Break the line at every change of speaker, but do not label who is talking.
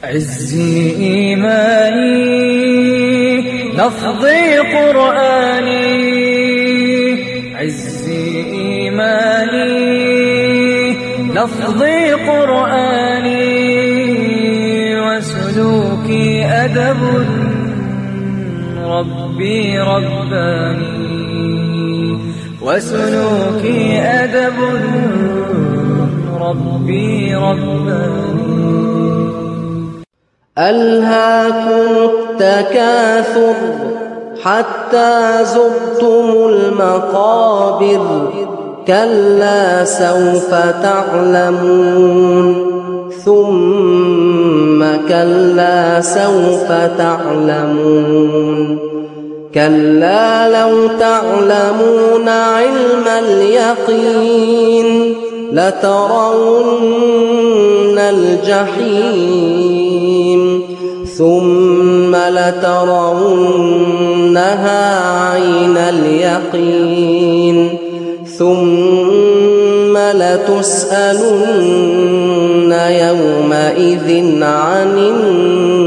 عزي إيماني لفظي قرآني، عزي إيماني لفظي قرآني، وسلوكي أدب ربي رباني، وسلوكي أدب ربي رباني.
ألهاكم التكاثر حتى زرتم المقابر، كلا سوف تعلمون ثم كلا سوف تعلمون، كلا لو تعلمون علم اليقين لترون الجحيم ثم لترونها عين اليقين ثم لتسألن يومئذ عن